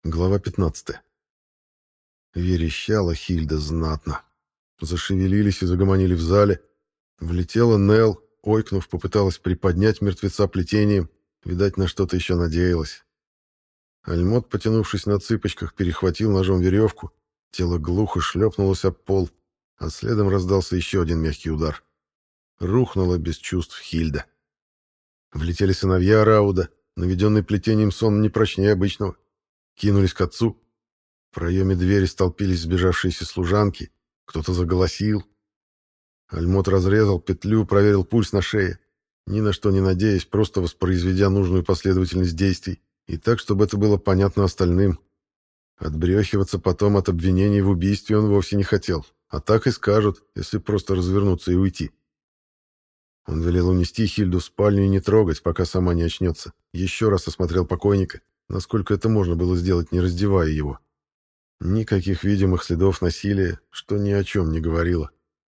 Глава 15. Верещала Хильда знатно. Зашевелились и загомонили в зале. Влетела Нелл, ойкнув, попыталась приподнять мертвеца плетением. Видать, на что-то еще надеялась. Альмот, потянувшись на цыпочках, перехватил ножом веревку. Тело глухо шлепнулось об пол, а следом раздался еще один мягкий удар. Рухнула без чувств Хильда. Влетели сыновья Рауда, наведенный плетением сон не прочнее обычного. Кинулись к отцу. В проеме двери столпились сбежавшиеся служанки. Кто-то заголосил. Альмот разрезал петлю, проверил пульс на шее. Ни на что не надеясь, просто воспроизведя нужную последовательность действий. И так, чтобы это было понятно остальным. Отбрехиваться потом от обвинений в убийстве он вовсе не хотел. А так и скажут, если просто развернуться и уйти. Он велел унести Хильду в спальню и не трогать, пока сама не очнется. Еще раз осмотрел покойника, насколько это можно было сделать, не раздевая его. Никаких видимых следов насилия, что ни о чем не говорило.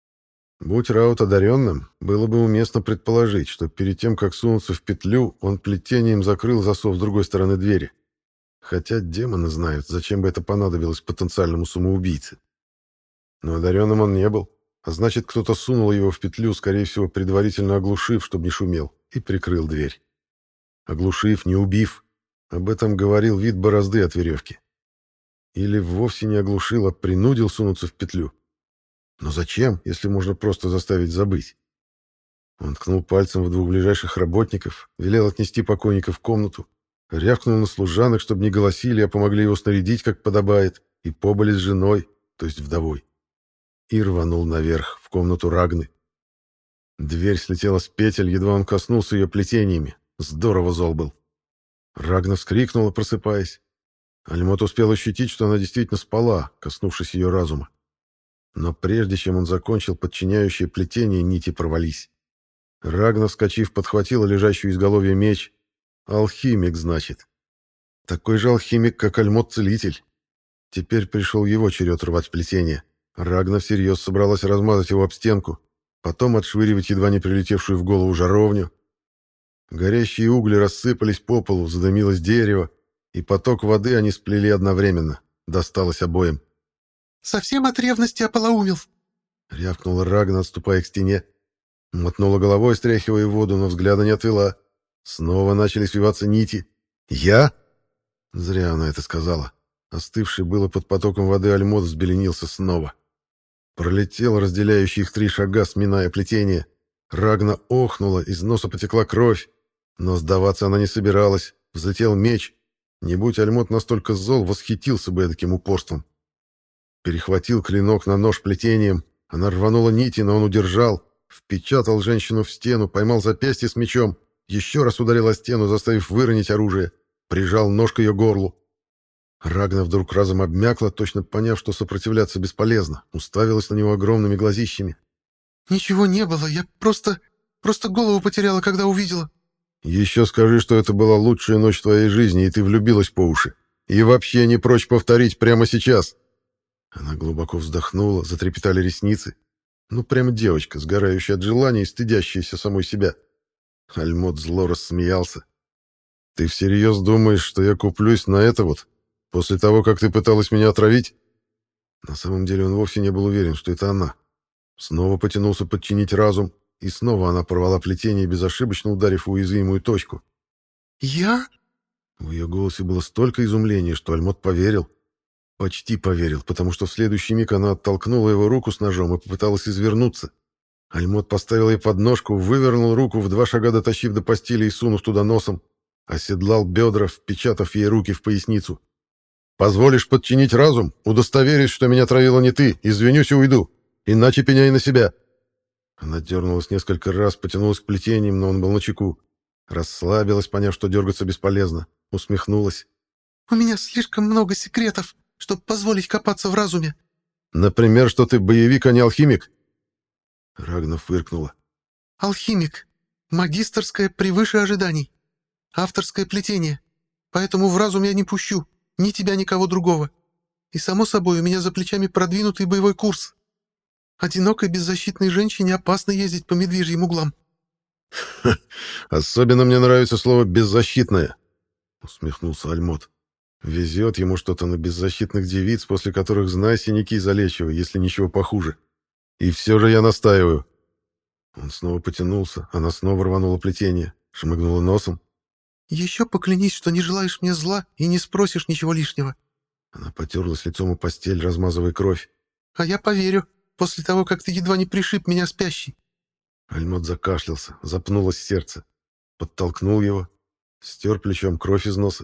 Будь Раут одаренным, было бы уместно предположить, что перед тем, как сунуться в петлю, он плетением закрыл засов с другой стороны двери. Хотя демоны знают, зачем бы это понадобилось потенциальному самоубийце. Но одаренным он не был, а значит, кто-то сунул его в петлю, скорее всего, предварительно оглушив, чтобы не шумел, и прикрыл дверь. Оглушив, не убив. Об этом говорил вид борозды от веревки. Или вовсе не оглушил, а принудил сунуться в петлю. Но зачем, если можно просто заставить забыть? Он ткнул пальцем в двух ближайших работников, велел отнести покойника в комнату, рявкнул на служанок, чтобы не голосили, а помогли его снарядить, как подобает, и побыли с женой, то есть вдовой. И рванул наверх, в комнату Рагны. Дверь слетела с петель, едва он коснулся ее плетениями. Здорово зол был. Рагна вскрикнула, просыпаясь. Альмот успел ощутить, что она действительно спала, коснувшись ее разума. Но прежде чем он закончил подчиняющее плетение, нити порвались. Рагна, вскочив, подхватила лежащую изголовье меч. Алхимик, значит. Такой же алхимик, как Альмот-целитель. Теперь пришел его черед рвать плетение. Рагна всерьез собралась размазать его об стенку, потом отшвыривать едва не прилетевшую в голову жаровню. Горящие угли рассыпались по полу, задымилось дерево, и поток воды они сплели одновременно. Досталось обоим. «Совсем от ревности ополоумел!» — рявкнула Рагна, отступая к стене. Мотнула головой, стряхивая воду, но взгляда не отвела. Снова начали свиваться нити. «Я?» Зря она это сказала. Остывший было под потоком воды Альмот взбеленился снова. Пролетел разделяющий их 3 шага, сминая плетение. Рагна охнула, из носа потекла кровь. Но сдаваться она не собиралась. Взлетел меч. Не будь Альмот настолько зол, восхитился бы таким упорством. Перехватил клинок на нож плетением. Она рванула нити, но он удержал. Впечатал женщину в стену, поймал запястье с мечом. Еще раз ударил о стену, заставив выронить оружие. Прижал нож к ее горлу. Рагна вдруг разом обмякла, точно поняв, что сопротивляться бесполезно. Уставилась на него огромными глазищами. «Ничего не было, я просто голову потеряла, когда увидела». «Еще скажи, что это была лучшая ночь в твоей жизни, и ты влюбилась по уши. И вообще не прочь повторить прямо сейчас». Она глубоко вздохнула, затрепетали ресницы. Ну, прямо девочка, сгорающая от желания и стыдящаяся самой себя. Альмот зло рассмеялся. «Ты всерьез думаешь, что я куплюсь на это вот? После того, как ты пыталась меня отравить?» На самом деле он вовсе не был уверен, что это она. Снова потянулся подчинить разум, и снова она порвала плетение, безошибочно ударив в уязвимую точку. «Я?» В ее голосе было столько изумления, что Альмот поверил. Почти поверил, потому что в следующий миг она оттолкнула его руку с ножом и попыталась извернуться. Альмот поставил ей подножку, вывернул руку, в 2 шага дотащив до постели и сунув туда носом. Оседлал бедра, впечатав ей руки в поясницу. «Позволишь подчинить разум? Удостоверюсь, что меня травила не ты. Извинюсь и уйду. Иначе пеняй на себя». Она дернулась несколько раз, потянулась к плетениям, но он был начеку. Расслабилась, поняв, что дергаться бесполезно. Усмехнулась. «У меня слишком много секретов, чтобы позволить копаться в разуме». «Например, что ты боевик, а не алхимик?» Рагна фыркнула. «Алхимик. Магистерское превыше ожиданий. Авторское плетение. Поэтому в разум я не пущу. Ни тебя, ни кого другого. И, само собой, у меня за плечами продвинутый боевой курс. Одинокой беззащитной женщине опасно ездить по медвежьим углам». «Особенно мне нравится слово «беззащитная», — усмехнулся Альмот. Везет ему что-то на беззащитных девиц, после которых, знай, синяки залечивай, если ничего похуже. И все же я настаиваю. Он снова потянулся, она снова рванула плетение, шмыгнула носом. «Еще поклянись, что не желаешь мне зла и не спросишь ничего лишнего». Она потерлась лицом о постель, размазывая кровь. «А я поверю, после того, как ты едва не пришиб меня спящий». Альмот закашлялся, запнулось сердце. Подтолкнул его, стер плечом кровь из носа.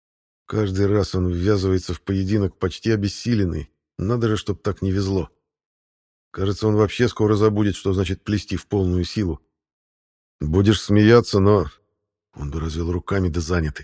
Каждый раз он ввязывается в поединок почти обессиленный. Надо же, чтоб так не везло. Кажется, он вообще скоро забудет, что значит плести в полную силу. Будешь смеяться, но... Он бы развел руками, да заняты.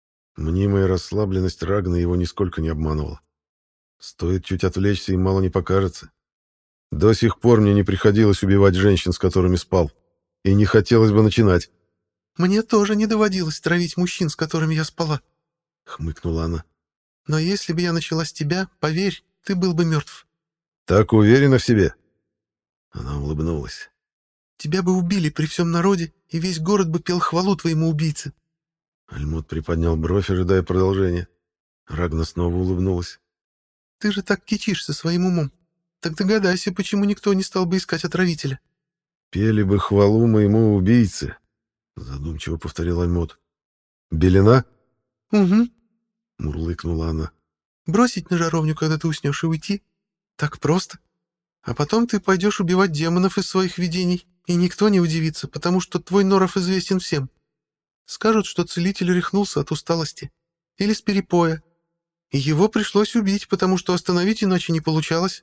Мнимая расслабленность Рагна его нисколько не обманывала. Стоит чуть отвлечься, и мало не покажется. До сих пор мне не приходилось убивать женщин, с которыми спал. И не хотелось бы начинать. «Мне тоже не доводилось травить мужчин, с которыми я спала», — хмыкнула она. «но если бы я начала с тебя, поверь, ты был бы мертв». «Так уверена в себе?» Она улыбнулась. «Тебя бы убили при всем народе, и весь город бы пел хвалу твоему убийце». Альмут приподнял бровь, ожидая продолжения. Рагна снова улыбнулась. «Ты же так кичишься своим умом. Так догадайся, почему никто не стал бы искать отравителя». «Пели бы хвалу моему убийце», — задумчиво повторил Альмут. «Белена?» «Угу», — мурлыкнула она. «бросить на жаровню, когда ты уснешь, и уйти. Так просто. А потом ты пойдешь убивать демонов из своих видений, и никто не удивится, потому что твой норов известен всем. Скажут, что целитель рехнулся от усталости. Или с перепоя. И его пришлось убить, потому что остановить иначе не получалось».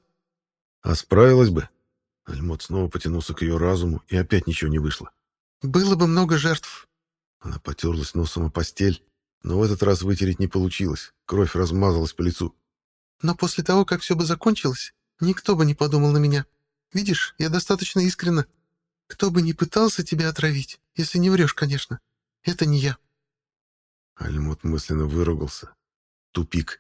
«А справилась бы?» Альмот снова потянулся к ее разуму, и опять ничего не вышло. «Было бы много жертв». Она потерлась носом о постель, но в этот раз вытереть не получилось. Кровь размазалась по лицу. «Но после того, как все бы закончилось, никто бы не подумал на меня. Видишь, я достаточно искренна. Кто бы ни пытался тебя отравить, если не врешь, конечно, это не я». Альмот мысленно выругался. Тупик.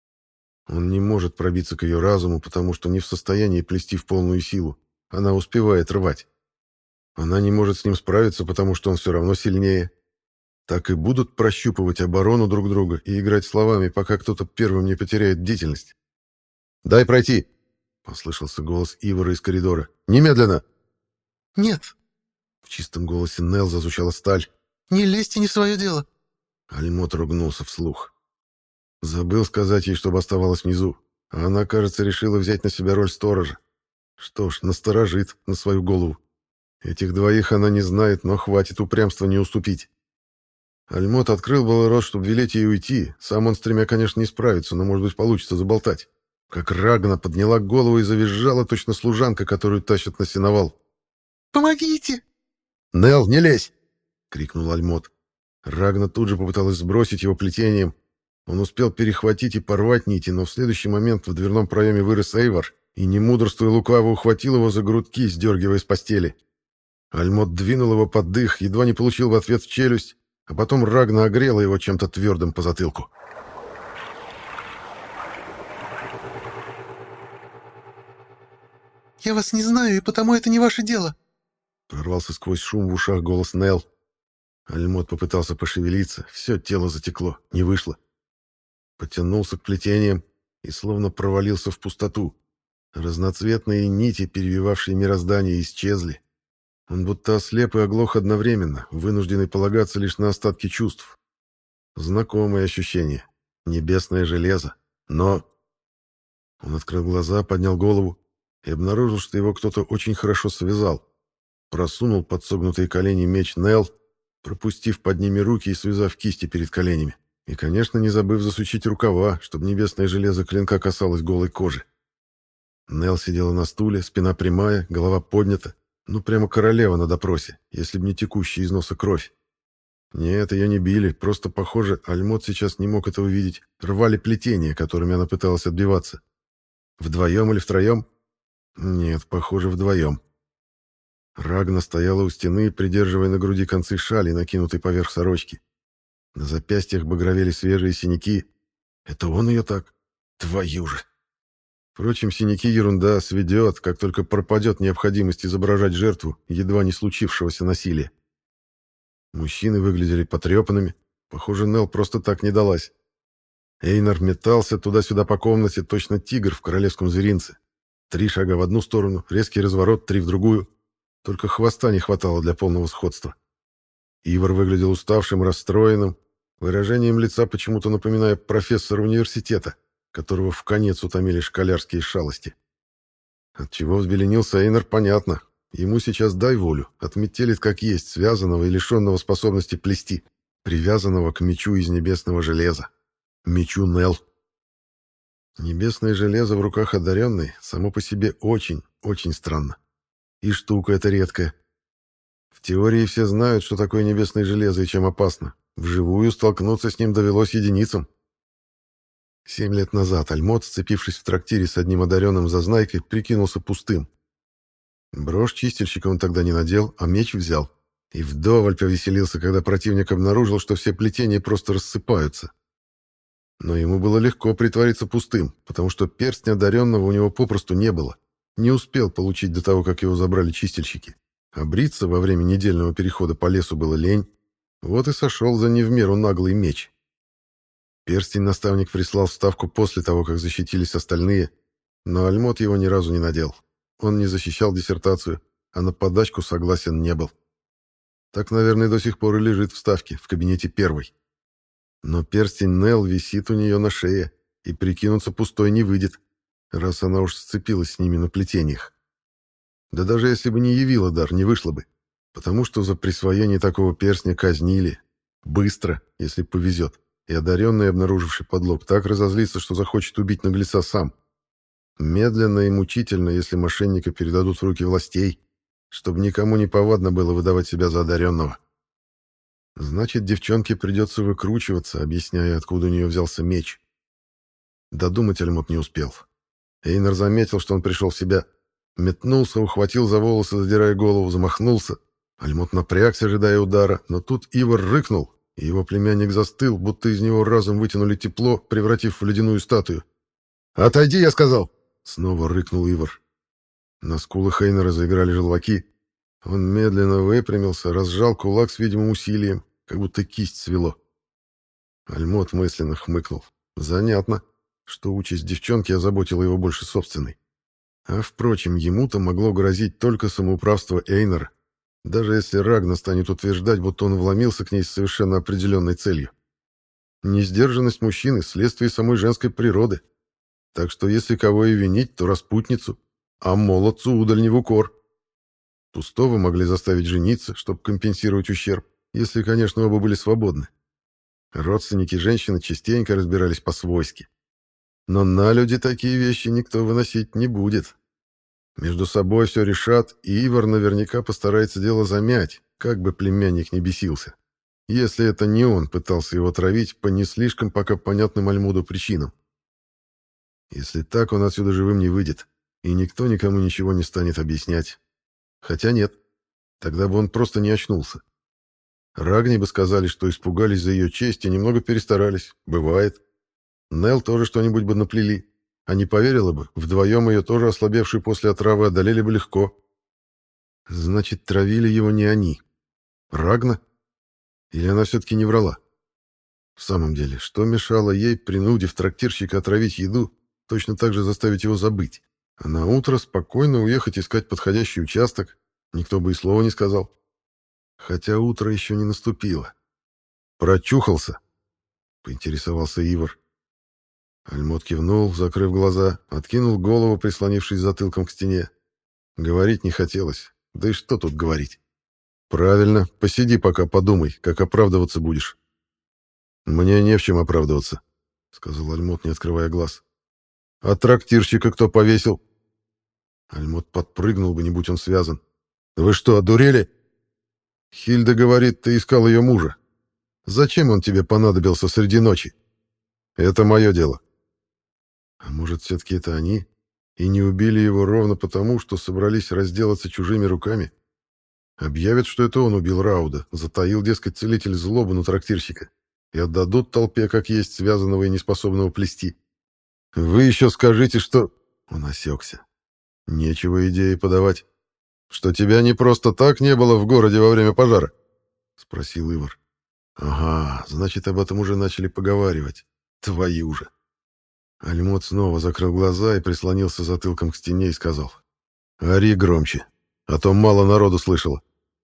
Он не может пробиться к ее разуму, потому что не в состоянии плести в полную силу. Она успевает рвать. Она не может с ним справиться, потому что он все равно сильнее. Так и будут прощупывать оборону друг друга и играть словами, пока кто-то первым не потеряет бдительность. «Дай пройти!» — послышался голос Ивара из коридора. «Немедленно!» «Нет, В чистом голосе Нелл зазвучала сталь. не лезьте не в свое дело». Альмот ругнулся вслух. Забыл сказать ей, чтобы оставалась внизу. А она, кажется, решила взять на себя роль сторожа. Что ж, насторожит на свою голову. Этих двоих она не знает, но хватит упрямства не уступить. Альмот открыл было рот, чтобы велеть ей уйти. Сам он с тремя, конечно, не справится, но, может быть, получится заболтать. Как Рагна подняла голову и завизжала, точно служанка, которую тащат на сеновал. «Помогите!» «Нелл, не лезь!» — крикнул Альмот. Рагна тут же попыталась сбросить его плетением. Он успел перехватить и порвать нити, но в следующий момент в дверном проеме вырос Эйвор и, не мудрствуя лукаво, ухватил его за грудки, сдергивая с постели. Альмот двинул его под дых, едва не получил в ответ в челюсть, а потом Рагна огрела его чем-то твердым по затылку. «Я вас не знаю, и потому это не ваше дело». Прорвался сквозь шум в ушах голос Нелл. Альмот попытался пошевелиться, все тело затекло, не вышло. Потянулся к плетениям и словно провалился в пустоту. Разноцветные нити, перевивавшие мироздание, исчезли. Он будто ослеп и оглох одновременно, вынужденный полагаться лишь на остатки чувств. Знакомое ощущение. Небесное железо. Но... Он открыл глаза, поднял голову и обнаружил, что его кто-то очень хорошо связал. Просунул под согнутые колени меч Нелл, пропустив под ними руки и связав кисти перед коленями. И, конечно, не забыв засучить рукава, чтобы небесное железо клинка касалось голой кожи. Нелл сидела на стуле, спина прямая, голова поднята. Ну, прямо королева на допросе, если б не текущая из носа кровь. Нет, ее не били, просто, похоже, Альмот сейчас не мог этого видеть. Рвали плетения, которыми она пыталась отбиваться. Вдвоем или втроем? Нет, похоже, вдвоем. Рагна стояла у стены, придерживая на груди концы шали, накинутой поверх сорочки. На запястьях багровели свежие синяки. Это он ее так? Твою же! Впрочем, синяки ерунда, сведет, как только пропадет необходимость изображать жертву едва не случившегося насилия. Мужчины выглядели потрепанными. Похоже, Нелл просто так не далась. Эйнар метался туда-сюда по комнате, точно тигр в королевском зверинце. 3 шага в одну сторону, резкий разворот, 3 в другую. Только хвоста не хватало для полного сходства. Ивар выглядел уставшим, расстроенным, выражением лица почему-то напоминая профессора университета, которого вконец утомили школярские шалости. Отчего взбеленился Эйнар, понятно. Ему сейчас дай волю, отметелит как есть, связанного и лишенного способности плести, привязанного к мечу из небесного железа. Мечу Нел. Небесное железо в руках одаренной само по себе очень, очень странно. И штука эта редкая. В теории все знают, что такое небесное железо и чем опасно. Вживую столкнуться с ним довелось единицам. 7 лет назад Альмот, сцепившись в трактире с одним одаренным зазнайкой, прикинулся пустым. Брошь чистильщика он тогда не надел, а меч взял. И вдоволь повеселился, когда противник обнаружил, что все плетения просто рассыпаются. Но ему было легко притвориться пустым, потому что перстня одаренного у него попросту не было. Не успел получить до того, как его забрали чистильщики. А бриться во время недельного перехода по лесу было лень. Вот и сошел за не в меру наглый меч. Перстень наставник прислал в ставку после того, как защитились остальные, но Альмот его ни разу не надел. Он не защищал диссертацию, а на подачку согласен не был. Так, наверное, до сих пор и лежит в ставке, в кабинете первой. Но перстень Нел висит у нее на шее, и прикинуться пустой не выйдет, раз она уж сцепилась с ними на плетениях. Да даже если бы не явила дар, не вышло бы, потому что за присвоение такого перстня казнили. Быстро, если повезет, и одаренный, обнаруживший подлог, так разозлится, что захочет убить наглеца сам. Медленно и мучительно, если мошенника передадут в руки властей, чтобы никому не повадно было выдавать себя за одаренного. Значит, девчонке придется выкручиваться, объясняя, откуда у нее взялся меч. Додумать Альмот не успел. Эйнар заметил, что он пришел в себя. Метнулся, ухватил за волосы, задирая голову, замахнулся. Альмот напрягся, ожидая удара, но тут Ивар рыкнул, и его племянник застыл, будто из него разом вытянули тепло, превратив в ледяную статую. «Отойди, я сказал!» — снова рыкнул Ивар. На скулах Эйнара заиграли желваки. Он медленно выпрямился, разжал кулак с видимым усилием, как будто кисть свело. Альмот мысленно хмыкнул. Занятно, что участь девчонки озаботила его больше собственной. А, впрочем, ему-то могло грозить только самоуправство Эйнара, даже если Рагна станет утверждать, будто он вломился к ней с совершенно определенной целью. Несдержанность мужчины — следствие самой женской природы. Так что если кого и винить, то распутницу, а молодцу удаль не в укор. Пустого могли заставить жениться, чтобы компенсировать ущерб, если, конечно, оба были свободны. Родственники женщины частенько разбирались по-свойски. Но на люди такие вещи никто выносить не будет. Между собой все решат, и Ивар наверняка постарается дело замять, как бы племянник не бесился. Если это не он пытался его травить по не слишком пока понятным Альмуду причинам. Если так, он отсюда живым не выйдет, и никто никому ничего не станет объяснять. Хотя нет, тогда бы он просто не очнулся. Рагне бы сказали, что испугались за ее честь и немного перестарались. Бывает. Нел тоже что-нибудь бы наплели. А не поверила бы, вдвоем ее тоже ослабевшую после отравы одолели бы легко. Значит, травили его не они. Рагна? Или она все-таки не врала? В самом деле, что мешало ей, принудив трактирщика отравить еду, точно так же заставить его забыть? А на утро спокойно уехать искать подходящий участок, никто бы и слова не сказал. Хотя утро еще не наступило. «Прочухался?» — поинтересовался Ивар. Альмот кивнул, закрыв глаза, откинул голову, прислонившись затылком к стене. Говорить не хотелось. Да и что тут говорить? «Правильно, посиди пока, подумай, как оправдываться будешь». «Мне не в чем оправдываться», — сказал Альмот, не открывая глаз. «А трактирщика кто повесил?» Альмот подпрыгнул бы, не будь он связан. «Вы что, одурели?» «Хильда говорит, ты искал ее мужа. Зачем он тебе понадобился среди ночи?» «Это мое дело». «А может, все-таки это они? И не убили его ровно потому, что собрались разделаться чужими руками? Объявят, что это он убил Рауда, затаил, дескать, целитель злобу на трактирщика, и отдадут толпе, как есть, связанного и неспособного плести. Вы еще скажите, что...» Он осекся. «Нечего идеи подавать. Что тебя не просто так не было в городе во время пожара?» — спросил Ивар. «Ага, значит, об этом уже начали поговаривать. Твою же. Альмот снова закрыл глаза и прислонился затылком к стене и сказал: «Ори громче, а то мало народу слышало».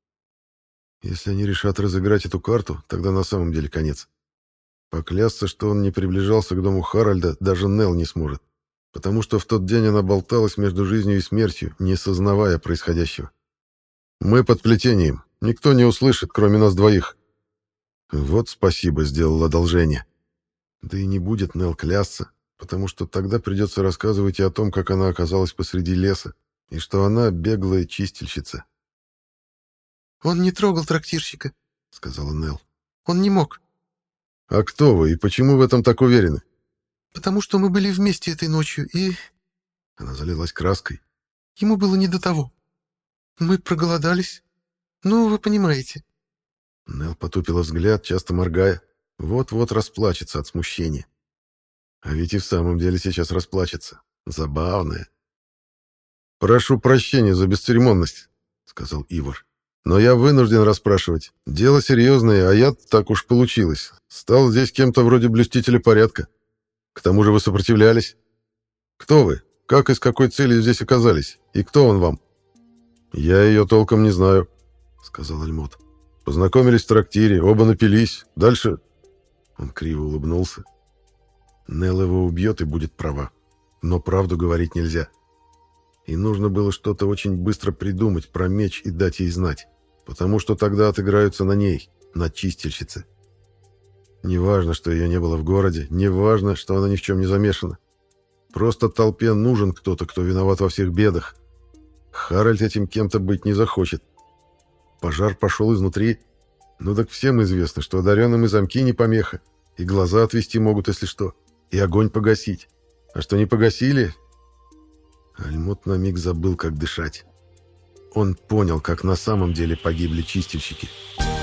Если они решат разыграть эту карту, тогда на самом деле конец. Поклясться, что он не приближался к дому Харальда, даже Нелл не сможет, потому что в тот день она болталась между жизнью и смертью, не сознавая происходящего. «Мы под плетением. Никто не услышит, кроме нас двоих». Вот спасибо, сделал одолжение. Да и не будет Нелл клясться, потому что тогда придется рассказывать и о том, как она оказалась посреди леса, и что она беглая чистильщица. «Он не трогал трактирщика», — сказала Нелл. «Он не мог». «А кто вы и почему в этом так уверены?» «Потому что мы были вместе этой ночью, и...» Она залилась краской. «Ему было не до того. Мы проголодались. Ну, вы понимаете». Нелл потупила взгляд, часто моргая. Вот-вот расплачется от смущения. А ведь и в самом деле сейчас расплачется. Забавная. «Прошу прощения за бесцеремонность», — сказал Ивар. «Но я вынужден расспрашивать. Дело серьезное, а я, так уж получилось, стал здесь кем-то вроде блюстителя порядка. К тому же вы сопротивлялись. Кто вы? Как и с какой целью здесь оказались? И кто он вам?» «Я ее толком не знаю», — сказал Альмот. «Познакомились в трактире, оба напились. Дальше...» Он криво улыбнулся. Нелл его убьет и будет права. Но правду говорить нельзя. И нужно было что-то очень быстро придумать про меч и дать ей знать, потому что тогда отыграются на ней, на чистильщице. Неважно, что ее не было в городе, неважно, что она ни в чем не замешана. Просто толпе нужен кто-то, кто виноват во всех бедах. Харальд этим кем-то быть не захочет. Пожар пошел изнутри. Ну так всем известно, что одаренным и замки не помеха, и глаза отвести могут, если что, и огонь погасить. А что не погасили... Альмот на миг забыл, как дышать. Он понял, как на самом деле погибли чистильщики.